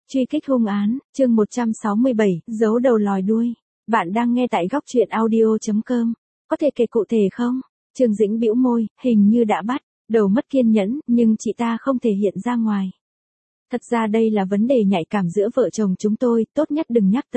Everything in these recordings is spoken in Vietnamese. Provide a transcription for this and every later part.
Truy kích hung án, chương 167, giấu đầu lòi đuôi. Bạn đang nghe tại góc truyện audio.com. Có thể kể cụ thể không? Trương Dĩnh bĩu môi, hình như đã bắt, đầu mất kiên nhẫn, nhưng chị ta không thể hiện ra ngoài. Thật ra đây là vấn đề nhạy cảm giữa vợ chồng chúng tôi, tốt nhất đừng nhắc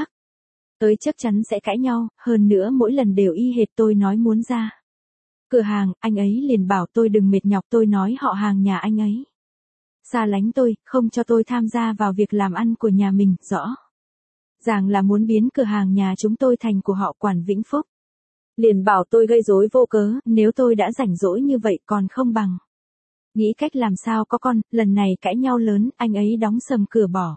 tới chắc chắn sẽ cãi nhau, hơn nữa mỗi lần đều y hệt tôi nói muốn ra cửa hàng, anh ấy liền bảo tôi đừng mệt nhọc, tôi nói họ hàng nhà anh ấy xa lánh tôi, không cho tôi tham gia vào việc làm ăn của nhà mình, rõ ràng là muốn biến cửa hàng nhà chúng tôi thành của họ Quản Vĩnh Phúc. Liền bảo tôi gây rối vô cớ, nếu tôi đã rảnh rỗi như vậy còn không bằng nghĩ cách làm sao có con. Lần này cãi nhau lớn, anh ấy đóng sầm cửa bỏ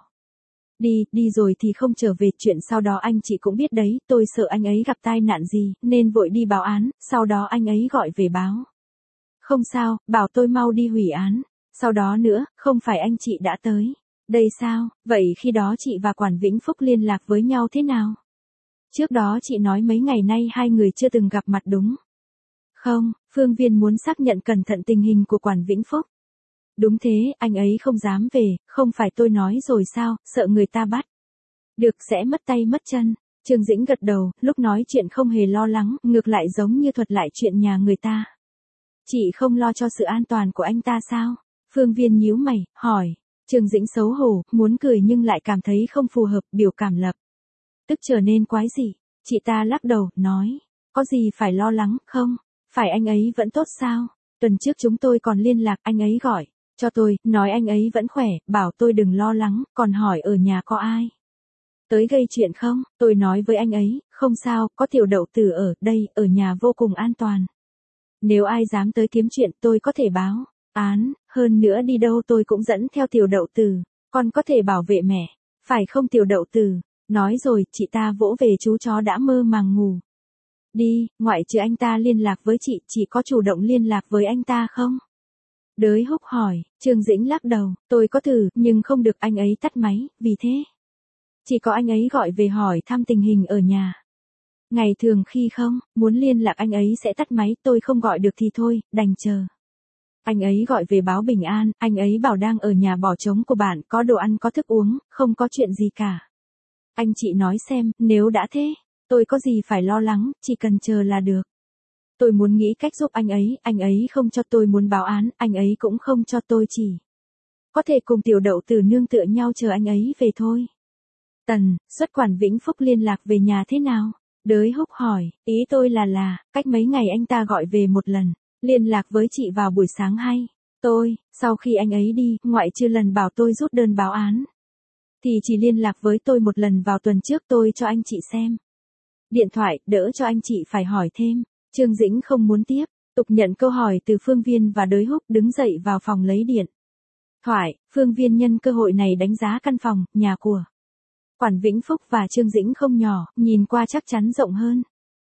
đi rồi thì không trở về. Chuyện sau đó anh chị cũng biết đấy, tôi sợ anh ấy gặp tai nạn gì, nên vội đi báo án, sau đó anh ấy gọi về báo không sao, bảo tôi mau đi hủy án. Sau đó nữa, không phải anh chị đã tới đây sao? Vậy khi đó chị và Quản Vĩnh Phúc liên lạc với nhau thế nào? Trước đó chị nói mấy ngày nay hai người chưa từng gặp mặt đúng không? Phương Viên muốn xác nhận cẩn thận tình hình của Quản Vĩnh Phúc. Đúng thế, anh ấy không dám về, không phải tôi nói rồi sao, sợ người ta bắt được sẽ mất tay mất chân. Trương Dĩnh gật đầu, lúc nói chuyện không hề lo lắng, ngược lại giống như thuật lại chuyện nhà người ta. Chị không lo cho sự an toàn của anh ta sao? Phương Viên nhíu mày, hỏi. Trương Dĩnh xấu hổ, muốn cười nhưng lại cảm thấy không phù hợp, biểu cảm lập tức trở nên quái dị. Chị ta lắc đầu, nói, có gì phải lo lắng, không? Phải anh ấy vẫn tốt sao? Tuần trước chúng tôi còn liên lạc, anh ấy gọi cho tôi, nói anh ấy vẫn khỏe, bảo tôi đừng lo lắng, còn hỏi ở nhà có ai tới gây chuyện không? Tôi nói với anh ấy, không sao, có Tiểu Đậu Tử ở đây, ở nhà vô cùng an toàn. Nếu ai dám tới kiếm chuyện tôi có thể báo án, hơn nữa đi đâu tôi cũng dẫn theo Tiểu Đậu Tử, con có thể bảo vệ mẹ, phải không Tiểu Đậu Tử? Nói rồi, chị ta vỗ về chú chó đã mơ màng ngủ đi. Ngoại trừ anh ta liên lạc với chị có chủ động liên lạc với anh ta không? Đới Húc hỏi. Trương Dĩnh lắc đầu, tôi có thử, nhưng không được, anh ấy tắt máy, vì thế chỉ có anh ấy gọi về hỏi thăm tình hình ở nhà. Ngày thường khi không muốn liên lạc anh ấy sẽ tắt máy, tôi không gọi được thì thôi, đành chờ anh ấy gọi về báo bình an. Anh ấy bảo đang ở nhà bỏ trống của bạn, có đồ ăn có thức uống, không có chuyện gì cả. Anh chị nói xem, nếu đã thế, tôi có gì phải lo lắng, chỉ cần chờ là được. Tôi muốn nghĩ cách giúp anh ấy không cho tôi muốn báo án, anh ấy cũng không cho tôi, chỉ có thể cùng Tiểu Đậu Tử nương tựa nhau chờ anh ấy về thôi. Tần suất Quản Vĩnh Phúc liên lạc về nhà thế nào? Đới Húc hỏi, ý tôi là, cách mấy ngày anh ta gọi về một lần, liên lạc với chị vào buổi sáng hay. Sau khi anh ấy đi, ngoại trừ lần bảo tôi rút đơn báo án, thì chỉ liên lạc với tôi một lần vào tuần trước, tôi cho anh chị xem điện thoại, đỡ cho anh chị phải hỏi thêm. Trương Dĩnh không muốn tiếp tục nhận câu hỏi từ Phương Viên và Đới Húc, đứng dậy vào phòng lấy điện thoại. Phương Viên nhân cơ hội này đánh giá căn phòng, nhà của Quản Vĩnh Phúc và Trương Dĩnh không nhỏ, nhìn qua chắc chắn rộng hơn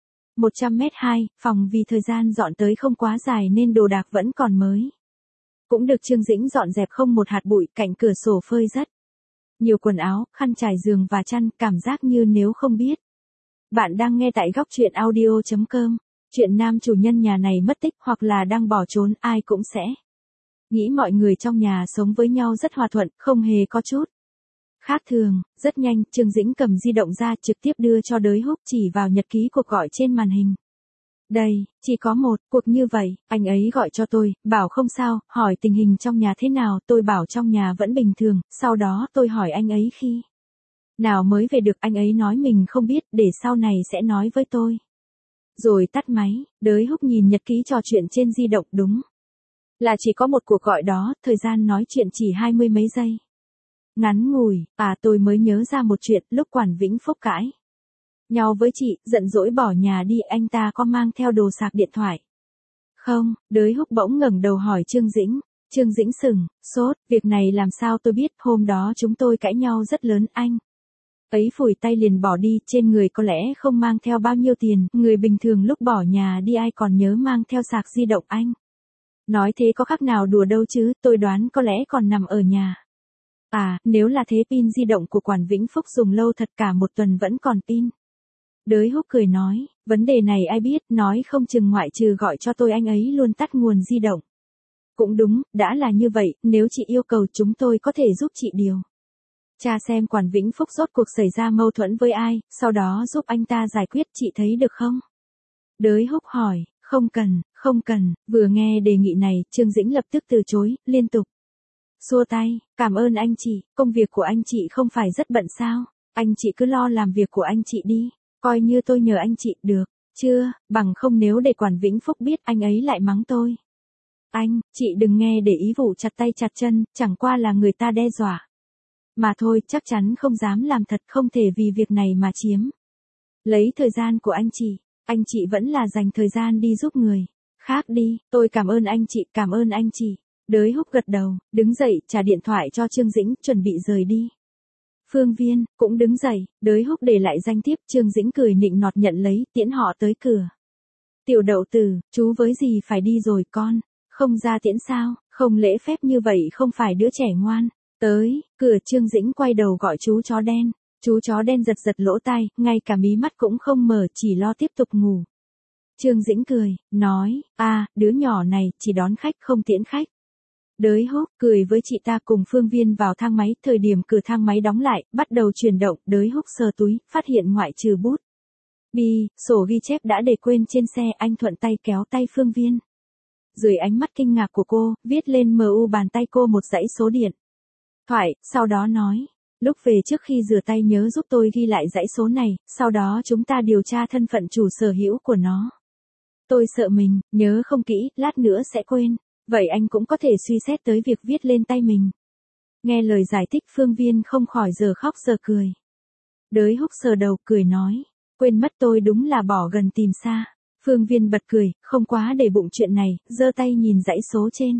100m2, phòng vì thời gian dọn tới không quá dài nên đồ đạc vẫn còn mới. Cũng được Trương Dĩnh dọn dẹp không một hạt bụi, cạnh cửa sổ phơi rất nhiều quần áo, khăn trải giường và chăn, cảm giác như nếu không biết. Bạn đang nghe tại góc truyện audio.com. Chuyện nam chủ nhân nhà này mất tích hoặc là đang bỏ trốn, ai cũng sẽ nghĩ mọi người trong nhà sống với nhau rất hòa thuận, không hề có chút khác thường. Rất nhanh, Trương Dĩnh cầm di động ra, trực tiếp đưa cho Đới Húc, chỉ vào nhật ký cuộc gọi trên màn hình. Đây, chỉ có một cuộc như vậy, anh ấy gọi cho tôi, bảo không sao, hỏi tình hình trong nhà thế nào, tôi bảo trong nhà vẫn bình thường, sau đó tôi hỏi anh ấy khi nào mới về được, anh ấy nói mình không biết, để sau này sẽ nói với tôi. Rồi tắt máy. Đới Húc nhìn nhật ký trò chuyện trên di động, đúng là chỉ có một cuộc gọi đó, thời gian nói chuyện chỉ 20 mấy giây. Ngắn ngủi. Tôi mới nhớ ra một chuyện, lúc Quản Vĩnh Phúc cãi nhau với chị, giận dỗi bỏ nhà đi, anh ta có mang theo đồ sạc điện thoại không? Đới Húc bỗng ngẩng đầu hỏi Trương Dĩnh. Trương Dĩnh sững sốt, việc này làm sao tôi biết, hôm đó chúng tôi cãi nhau rất lớn, anh ấy phủi tay liền bỏ đi, trên người có lẽ không mang theo bao nhiêu tiền, người bình thường lúc bỏ nhà đi ai còn nhớ mang theo sạc di động anh. Nói thế có khác nào đùa đâu chứ, tôi đoán có lẽ còn nằm ở nhà. Nếu là thế pin di động của Quản Vĩnh Phúc dùng lâu thật, cả một tuần vẫn còn pin. Đới Húc cười nói, vấn đề này ai biết, nói không chừng ngoại trừ gọi cho tôi anh ấy luôn tắt nguồn di động. Cũng đúng, đã là như vậy, nếu chị yêu cầu chúng tôi có thể giúp chị điều Tra xem quản Vĩnh Phúc rốt cuộc xảy ra mâu thuẫn với ai, sau đó giúp anh ta giải quyết, chị thấy được không? Đới Húc hỏi, không cần, vừa nghe đề nghị này, Trương Dĩnh lập tức từ chối, liên tục xua tay, cảm ơn anh chị, công việc của anh chị không phải rất bận sao, anh chị cứ lo làm việc của anh chị đi, coi như tôi nhờ anh chị, được, chưa, bằng không nếu để quản Vĩnh Phúc biết anh ấy lại mắng tôi. Chị đừng nghe để ý vụ chặt tay chặt chân, chẳng qua là người ta đe dọa. Mà thôi, chắc chắn không dám làm thật, không thể vì việc này mà chiếm lấy thời gian của anh chị vẫn là dành thời gian đi giúp người khác đi, tôi cảm ơn anh chị. Đới Húc gật đầu, đứng dậy, trả điện thoại cho Trương Dĩnh, chuẩn bị rời đi. Phương Viên, cũng đứng dậy, Đới Húc để lại danh thiếp, Trương Dĩnh cười nịnh nọt nhận lấy, tiễn họ tới cửa. Tiểu Đậu Tử, chú với gì phải đi rồi con, không ra tiễn sao, không lễ phép như vậy không phải đứa trẻ ngoan. Tới, cửa Trương Dĩnh quay đầu gọi chú chó đen. Chú chó đen giật giật lỗ tai, ngay cả mí mắt cũng không mở, chỉ lo tiếp tục ngủ. Trương Dĩnh cười, nói, đứa nhỏ này, chỉ đón khách không tiễn khách. Đới Húc, cười với chị ta cùng Phương Viên vào thang máy, thời điểm cửa thang máy đóng lại, bắt đầu chuyển động, Đới Húc sờ túi, phát hiện ngoại trừ bút bi, sổ ghi chép đã để quên trên xe, anh thuận tay kéo tay Phương Viên. Dưới ánh mắt kinh ngạc của cô, viết lên MU bàn tay cô một dãy số điện thoại, sau đó nói. Lúc về trước khi rửa tay nhớ giúp tôi ghi lại dãy số này, sau đó chúng ta điều tra thân phận chủ sở hữu của nó. Tôi sợ mình, nhớ không kỹ, lát nữa sẽ quên. Vậy anh cũng có thể suy xét tới việc viết lên tay mình. Nghe lời giải thích Phương Viên không khỏi giờ khóc giờ cười. Đới Húc sờ đầu cười nói, quên mất tôi đúng là bỏ gần tìm xa. Phương Viên bật cười, không quá để bụng chuyện này, giơ tay nhìn dãy số trên.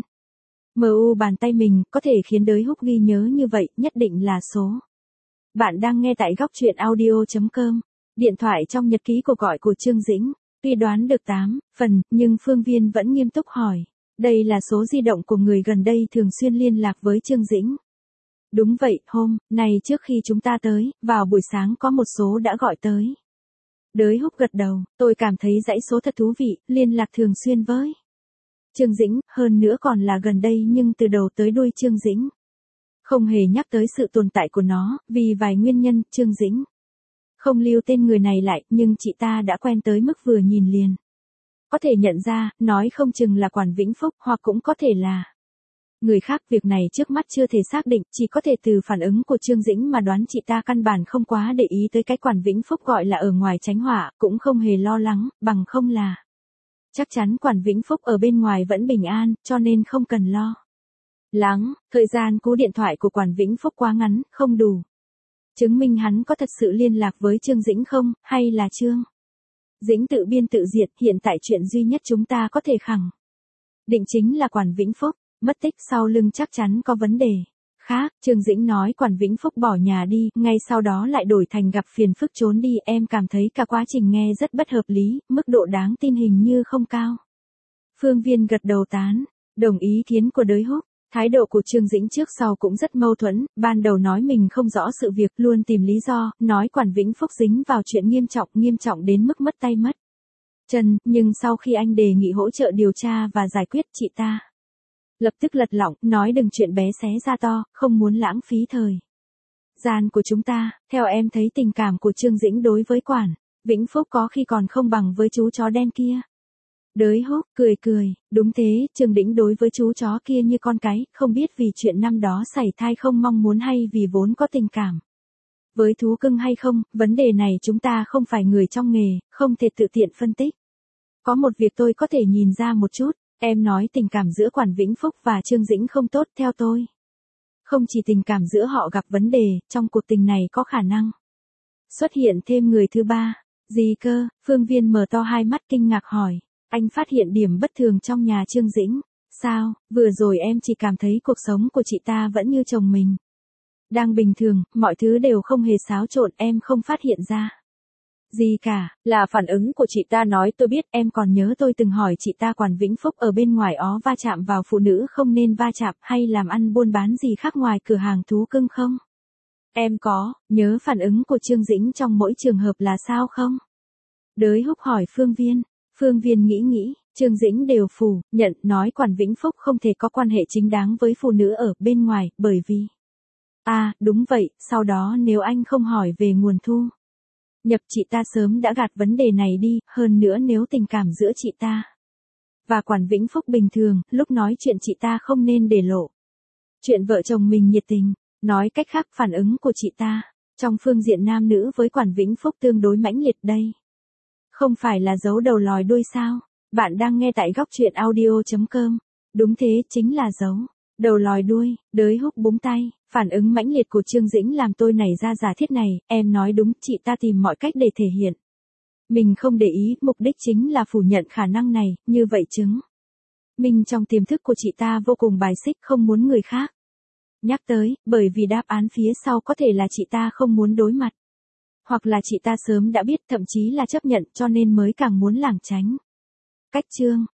MU bàn tay mình, có thể khiến Đới Húc ghi nhớ như vậy, nhất định là số. Bạn đang nghe tại góc truyện audio.com. Điện thoại trong nhật ký cuộc gọi của Trương Dĩnh. Tuy đoán được 8 phần, nhưng Phương Viên vẫn nghiêm túc hỏi. Đây là số di động của người gần đây thường xuyên liên lạc với Trương Dĩnh. Đúng vậy, hôm nay trước khi chúng ta tới, vào buổi sáng có một số đã gọi tới. Đới Húc gật đầu, tôi cảm thấy dãy số thật thú vị, liên lạc thường xuyên với Trương Dĩnh, hơn nữa còn là gần đây nhưng từ đầu tới đuôi Trương Dĩnh không hề nhắc tới sự tồn tại của nó, vì vài nguyên nhân, Trương Dĩnh không lưu tên người này lại, nhưng chị ta đã quen tới mức vừa nhìn liền có thể nhận ra, nói không chừng là quản Vĩnh Phúc, hoặc cũng có thể là người khác. Việc này trước mắt chưa thể xác định, chỉ có thể từ phản ứng của Trương Dĩnh mà đoán chị ta căn bản không quá để ý tới cái quản Vĩnh Phúc gọi là ở ngoài tránh họa, cũng không hề lo lắng, bằng không là chắc chắn quản Vĩnh Phúc ở bên ngoài vẫn bình an, cho nên không cần lo lắng. Thời gian cú điện thoại của quản Vĩnh Phúc quá ngắn, không đủ chứng minh hắn có thật sự liên lạc với Trương Dĩnh không, hay là Trương Dĩnh tự biên tự diệt. Hiện tại chuyện duy nhất chúng ta có thể khẳng định chính là quản Vĩnh Phúc mất tích, sau lưng chắc chắn có vấn đề khác. Trương Dĩnh nói quản Vĩnh Phúc bỏ nhà đi, ngay sau đó lại đổi thành gặp phiền phức trốn đi. Em cảm thấy cả quá trình nghe rất bất hợp lý, mức độ đáng tin hình như không cao. Phương Viên gật đầu tán, đồng ý kiến của Đới Húc. Thái độ của Trương Dĩnh trước sau cũng rất mâu thuẫn, ban đầu nói mình không rõ sự việc, luôn tìm lý do, nói quản Vĩnh Phúc dính vào chuyện nghiêm trọng đến mức mất tay mất chân, nhưng sau khi anh đề nghị hỗ trợ điều tra và giải quyết, chị ta lập tức lật lọng, nói đừng chuyện bé xé ra to, không muốn lãng phí thời gian của chúng ta. Theo em thấy tình cảm của Trương Dĩnh đối với quản Vĩnh Phúc có khi còn không bằng với chú chó đen kia. Đới Húc cười, đúng thế, Trương Dĩnh đối với chú chó kia như con cái, không biết vì chuyện năm đó sảy thai không mong muốn hay vì vốn có tình cảm với thú cưng hay không, vấn đề này chúng ta không phải người trong nghề, không thể tự tiện phân tích. Có một việc tôi có thể nhìn ra một chút, em nói tình cảm giữa quản Vĩnh Phúc và Trương Dĩnh không tốt, theo tôi. Không chỉ tình cảm giữa họ gặp vấn đề, trong cuộc tình này có khả năng xuất hiện thêm người thứ ba. Gì cơ? Phương Viên mở to hai mắt kinh ngạc hỏi. Anh phát hiện điểm bất thường trong nhà Trương Dĩnh. Sao, vừa rồi em chỉ cảm thấy cuộc sống của chị ta vẫn như chồng mình đang bình thường, mọi thứ đều không hề xáo trộn, em không phát hiện ra gì cả, là phản ứng của chị ta nói tôi biết. Em còn nhớ tôi từng hỏi chị ta quản Vĩnh Phúc ở bên ngoài ó va chạm vào phụ nữ không nên va chạm, hay làm ăn buôn bán gì khác ngoài cửa hàng thú cưng không? Em có nhớ phản ứng của Trương Dĩnh trong mỗi trường hợp là sao không? Đới Húc hỏi Phương Viên. Phương Viên nghĩ, Trương Dĩnh đều phủ nhận, nói quản Vĩnh Phúc không thể có quan hệ chính đáng với phụ nữ ở bên ngoài, bởi vì À, đúng vậy, sau đó nếu anh không hỏi về nguồn thu nhập chị ta sớm đã gạt vấn đề này đi, hơn nữa nếu tình cảm giữa chị ta và Quản Vĩnh Phúc bình thường, lúc nói chuyện chị ta không nên để lộ chuyện vợ chồng mình nhiệt tình. Nói cách khác, phản ứng của chị ta trong phương diện nam nữ với Quản Vĩnh Phúc tương đối mãnh liệt đây. Không phải là giấu đầu lòi đuôi sao? Bạn đang nghe tại góc truyện audio.com. Đúng thế, chính là giấu đầu lòi đuôi. Đới Húc búng tay. Phản ứng mãnh liệt của Trương Dĩnh làm tôi nảy ra giả thiết này. Em nói đúng, chị ta tìm mọi cách để thể hiện mình không để ý, mục đích chính là phủ nhận khả năng này, như vậy chứng minh trong tiềm thức của chị ta vô cùng bài xích, không muốn người khác nhắc tới, bởi vì đáp án phía sau có thể là chị ta không muốn đối mặt. Hoặc là chị ta sớm đã biết, thậm chí là chấp nhận, cho nên mới càng muốn lảng tránh. Cách chương